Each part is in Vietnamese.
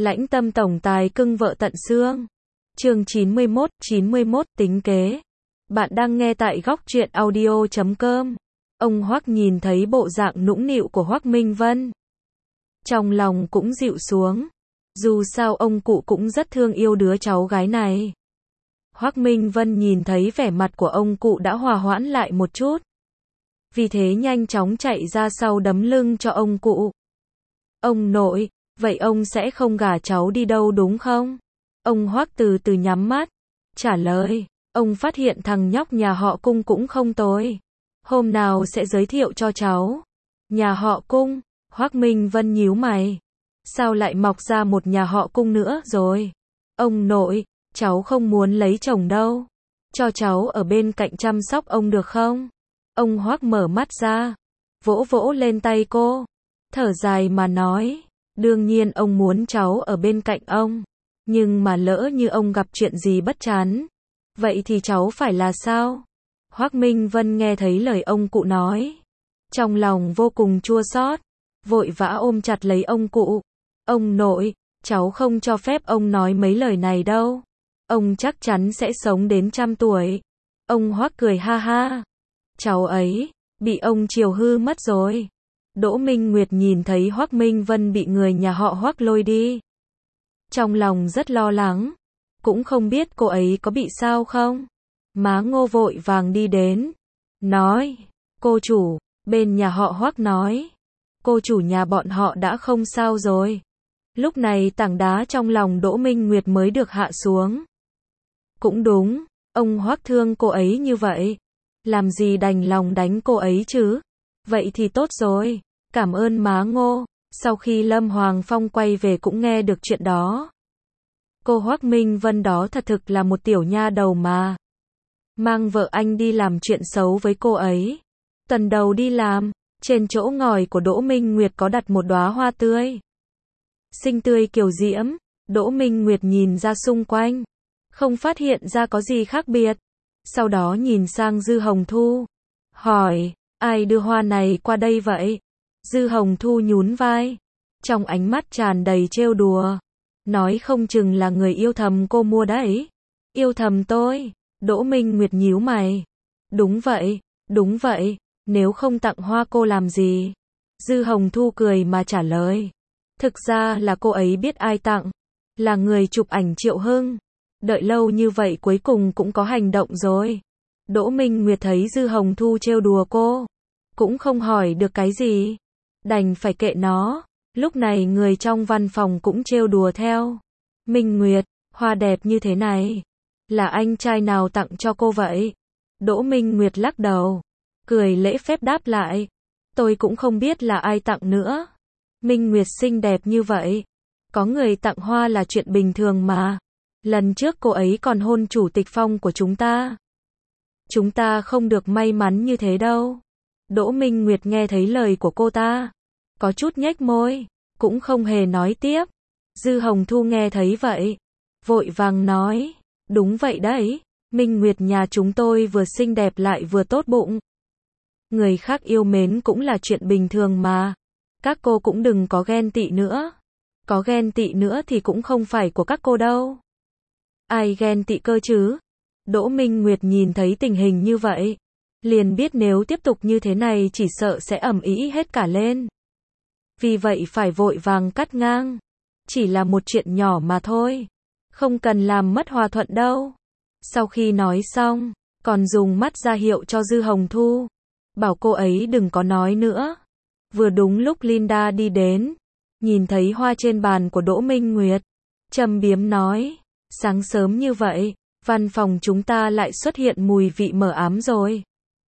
Lãnh tâm tổng tài cưng vợ tận xương. Chương 91 tính kế. Bạn đang nghe tại góc truyện audio.com. Ông Hoắc nhìn thấy bộ dạng nũng nịu của Hoắc Minh Vân, trong lòng cũng dịu xuống. Dù sao ông cụ cũng rất thương yêu đứa cháu gái này. Hoắc Minh Vân nhìn thấy vẻ mặt của ông cụ đã hòa hoãn lại một chút, vì thế nhanh chóng chạy ra sau đấm lưng cho ông cụ. Ông nội, vậy ông sẽ không gả cháu đi đâu đúng không? Ông Hoắc từ từ nhắm mắt, trả lời. Ông phát hiện thằng nhóc nhà họ Cung cũng không tồi. Hôm nào sẽ giới thiệu cho cháu. Nhà họ Cung? Hoắc Minh Vân nhíu mày. Sao lại mọc ra một nhà họ Cung nữa rồi? Ông nội, cháu không muốn lấy chồng đâu. Cho cháu ở bên cạnh chăm sóc ông được không? Ông Hoắc mở mắt ra, vỗ vỗ lên tay cô, thở dài mà nói. Đương nhiên ông muốn cháu ở bên cạnh ông. Nhưng mà lỡ như ông gặp chuyện gì bất trán, vậy thì cháu phải là sao? Hoắc Minh Vân nghe thấy lời ông cụ nói, trong lòng vô cùng chua xót, vội vã ôm chặt lấy ông cụ. Ông nội, cháu không cho phép ông nói mấy lời này đâu. Ông chắc chắn sẽ sống đến 100 tuổi. Ông Hoắc cười ha ha. Cháu ấy, bị ông chiều hư mất rồi. Đỗ Minh Nguyệt nhìn thấy Hoắc Minh Vân bị người nhà họ Hoắc lôi đi, trong lòng rất lo lắng, cũng không biết cô ấy có bị sao không. Má Ngô vội vàng đi đến, nói, cô chủ, bên nhà họ Hoắc nói, cô chủ nhà bọn họ đã không sao rồi. Lúc này tảng đá trong lòng Đỗ Minh Nguyệt mới được hạ xuống. Cũng đúng, ông Hoắc thương cô ấy như vậy, làm gì đành lòng đánh cô ấy chứ. Vậy thì tốt rồi, cảm ơn má Ngô. Sau khi Lâm Hoàng Phong quay về cũng nghe được chuyện đó. Cô Hoắc Minh Vân đó thật thực là một tiểu nha đầu mà. Mang vợ anh đi làm chuyện xấu với cô ấy. Tuần đầu đi làm, trên chỗ ngồi của Đỗ Minh Nguyệt có đặt một đóa hoa tươi. Xinh tươi kiều diễm, Đỗ Minh Nguyệt nhìn ra xung quanh, không phát hiện ra có gì khác biệt. Sau đó nhìn sang Dư Hồng Thu, hỏi, ai đưa hoa này qua đây vậy? Dư Hồng Thu nhún vai, trong ánh mắt tràn đầy trêu đùa, nói không chừng là người yêu thầm cô mua đấy. Yêu thầm tôi? Đỗ Minh Nguyệt nhíu mày. Đúng vậy, nếu không tặng hoa cô làm gì? Dư Hồng Thu cười mà trả lời. Thực ra là cô ấy biết ai tặng, là người chụp ảnh Triệu Hưng. Đợi lâu như vậy cuối cùng cũng có hành động rồi. Đỗ Minh Nguyệt thấy Dư Hồng Thu trêu đùa cô, cũng không hỏi được cái gì, đành phải kệ nó. Lúc này người trong văn phòng cũng trêu đùa theo. Minh Nguyệt, hoa đẹp như thế này, là anh trai nào tặng cho cô vậy? Đỗ Minh Nguyệt lắc đầu, cười lễ phép đáp lại. Tôi cũng không biết là ai tặng nữa. Minh Nguyệt xinh đẹp như vậy, có người tặng hoa là chuyện bình thường mà. Lần trước cô ấy còn hôn chủ tịch Phong của chúng ta. Chúng ta không được may mắn như thế đâu. Đỗ Minh Nguyệt nghe thấy lời của cô ta, có chút nhếch môi, cũng không hề nói tiếp. Dư Hồng Thu nghe thấy vậy, vội vàng nói, đúng vậy đấy, Minh Nguyệt nhà chúng tôi vừa xinh đẹp lại vừa tốt bụng. Người khác yêu mến cũng là chuyện bình thường mà. Các cô cũng đừng có ghen tị nữa. Có ghen tị nữa thì cũng không phải của các cô đâu. Ai ghen tị cơ chứ? Đỗ Minh Nguyệt nhìn thấy tình hình như vậy, liền biết nếu tiếp tục như thế này chỉ sợ sẽ ầm ĩ hết cả lên. Vì vậy phải vội vàng cắt ngang. Chỉ là một chuyện nhỏ mà thôi, không cần làm mất hòa thuận đâu. Sau khi nói xong, còn dùng mắt ra hiệu cho Dư Hồng Thu, bảo cô ấy đừng có nói nữa. Vừa đúng lúc Linda đi đến, nhìn thấy hoa trên bàn của Đỗ Minh Nguyệt, châm biếm nói, sáng sớm như vậy, văn phòng chúng ta lại xuất hiện mùi vị mờ ám rồi.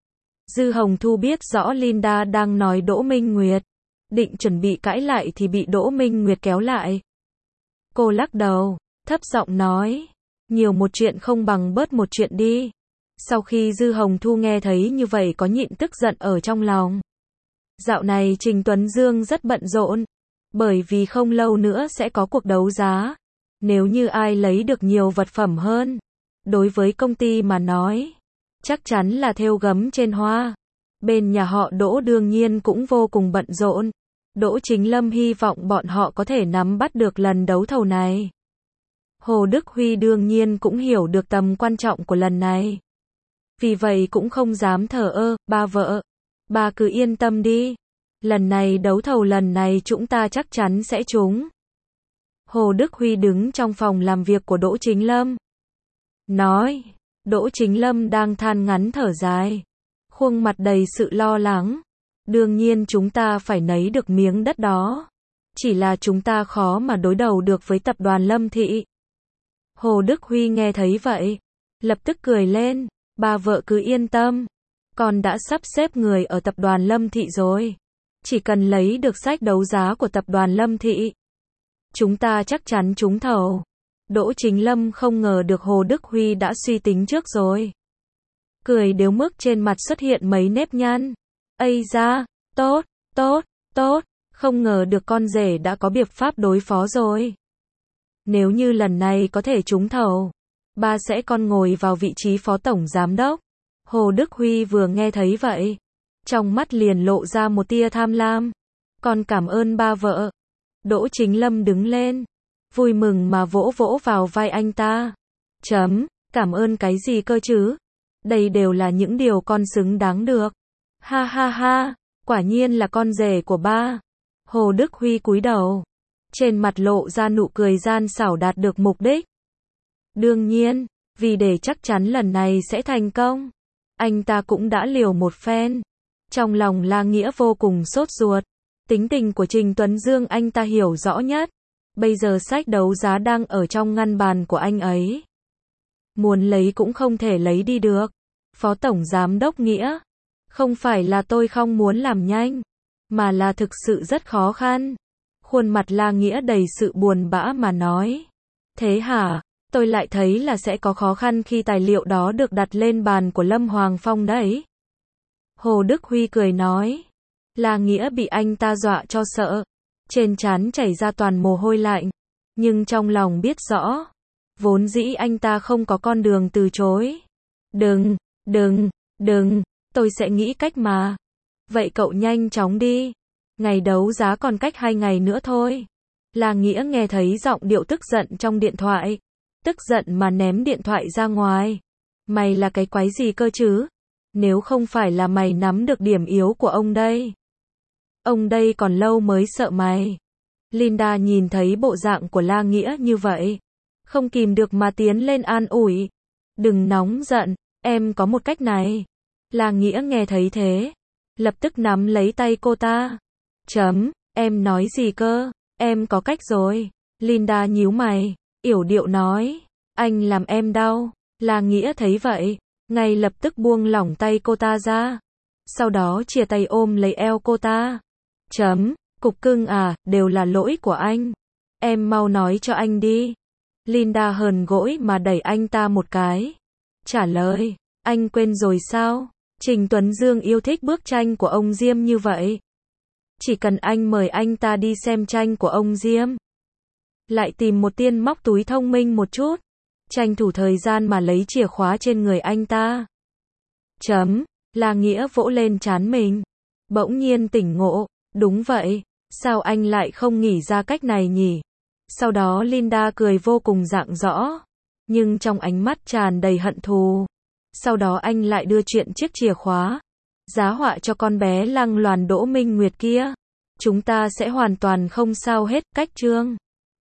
Dư Hồng Thu biết rõ Linda đang nói Đỗ Minh Nguyệt, định chuẩn bị cãi lại thì bị Đỗ Minh Nguyệt kéo lại. Cô lắc đầu, thấp giọng nói, nhiều một chuyện không bằng bớt một chuyện đi. Sau khi Dư Hồng Thu nghe thấy như vậy có nhịn tức giận ở trong lòng. Dạo này Trình Tuấn Dương rất bận rộn, bởi vì không lâu nữa sẽ có cuộc đấu giá. Nếu như ai lấy được nhiều vật phẩm hơn, đối với công ty mà nói, chắc chắn là thêu gấm trên hoa. Bên nhà họ Đỗ đương nhiên cũng vô cùng bận rộn. Đỗ Chính Lâm hy vọng bọn họ có thể nắm bắt được lần đấu thầu này. Hồ Đức Huy đương nhiên cũng hiểu được tầm quan trọng của lần này. Vì vậy cũng không dám thờ ơ, ba vợ. Bà cứ yên tâm đi. Lần này đấu thầu lần này chúng ta chắc chắn sẽ trúng. Hồ Đức Huy đứng trong phòng làm việc của Đỗ Chính Lâm. Nói, Đỗ Chính Lâm đang than ngắn thở dài. Khuôn mặt đầy sự lo lắng. Đương nhiên chúng ta phải lấy được miếng đất đó. Chỉ là chúng ta khó mà đối đầu được với tập đoàn Lâm Thị. Hồ Đức Huy nghe thấy vậy. Lập tức cười lên. Bà vợ cứ yên tâm. Con đã sắp xếp người ở tập đoàn Lâm Thị rồi. Chỉ cần lấy được sách đấu giá của tập đoàn Lâm Thị. Chúng ta chắc chắn trúng thầu. Đỗ Chính Lâm không ngờ được Hồ Đức Huy đã suy tính trước rồi. Cười đếu mức trên mặt xuất hiện mấy nếp nhăn. Ây da, tốt, tốt, tốt, không ngờ được con rể đã có biện pháp đối phó rồi. Nếu như lần này có thể trúng thầu, ba sẽ con ngồi vào vị trí phó tổng giám đốc. Hồ Đức Huy vừa nghe thấy vậy, trong mắt liền lộ ra một tia tham lam. Con cảm ơn ba vợ. Đỗ Chính Lâm đứng lên, vui mừng mà vỗ vỗ vào vai anh ta. Cảm ơn cái gì cơ chứ? Đây đều là những điều con xứng đáng được. Ha ha ha, quả nhiên là con rể của ba. Hồ Đức Huy cúi đầu, trên mặt lộ ra nụ cười gian xảo đạt được mục đích. Đương nhiên, vì để chắc chắn lần này sẽ thành công, anh ta cũng đã liều một phen. Trong lòng La Nghĩa vô cùng sốt ruột. Tính tình của Trình Tuấn Dương anh ta hiểu rõ nhất. Bây giờ sách đấu giá đang ở trong ngăn bàn của anh ấy. Muốn lấy cũng không thể lấy đi được. Phó Tổng Giám đốc Nghĩa, không phải là tôi không muốn làm nhanh, mà là thực sự rất khó khăn. Khuôn mặt La Nghĩa đầy sự buồn bã mà nói. Thế hả? Tôi lại thấy là sẽ có khó khăn khi tài liệu đó được đặt lên bàn của Lâm Hoàng Phong đấy. Hồ Đức Huy cười nói. La Nghĩa bị anh ta dọa cho sợ. Trên trán chảy ra toàn mồ hôi lạnh. Nhưng trong lòng biết rõ. Vốn dĩ anh ta không có con đường từ chối. Đừng, tôi sẽ nghĩ cách mà. Vậy cậu nhanh chóng đi. Ngày đấu giá còn cách 2 ngày nữa thôi. La Nghĩa nghe thấy giọng điệu tức giận trong điện thoại. Tức giận mà ném điện thoại ra ngoài. Mày là cái quái gì cơ chứ? Nếu không phải là mày nắm được điểm yếu của ông đây. Ông đây còn lâu mới sợ mày. Linda nhìn thấy bộ dạng của La Nghĩa như vậy. Không kìm được mà tiến lên an ủi. Đừng nóng giận, em có một cách này. La Nghĩa nghe thấy thế. Lập tức nắm lấy tay cô ta. Em nói gì cơ? Em có cách rồi. Linda nhíu mày. Yểu điệu nói. Anh làm em đau. La Nghĩa thấy vậy. Ngay lập tức buông lỏng tay cô ta ra. Sau đó chia tay ôm lấy eo cô ta. Cục cưng à, đều là lỗi của anh. Em mau nói cho anh đi. Linda hờn gỗi mà đẩy anh ta một cái. Trả lời, anh quên rồi sao? Trình Tuấn Dương yêu thích bức tranh của ông Diêm như vậy. Chỉ cần anh mời anh ta đi xem tranh của ông Diêm. Lại tìm một tiên móc túi thông minh một chút. Tranh thủ thời gian mà lấy chìa khóa trên người anh ta. La Nghĩa vỗ lên trán mình. Bỗng nhiên tỉnh ngộ. Đúng vậy, sao anh lại không nghĩ ra cách này nhỉ? Sau đó Linda cười vô cùng rạng rõ. Nhưng trong ánh mắt tràn đầy hận thù. Sau đó anh lại đưa chuyện chiếc chìa khóa. Giá họa cho con bé lăng loàn Đỗ Minh Nguyệt kia. Chúng ta sẽ hoàn toàn không sao hết, cách chương.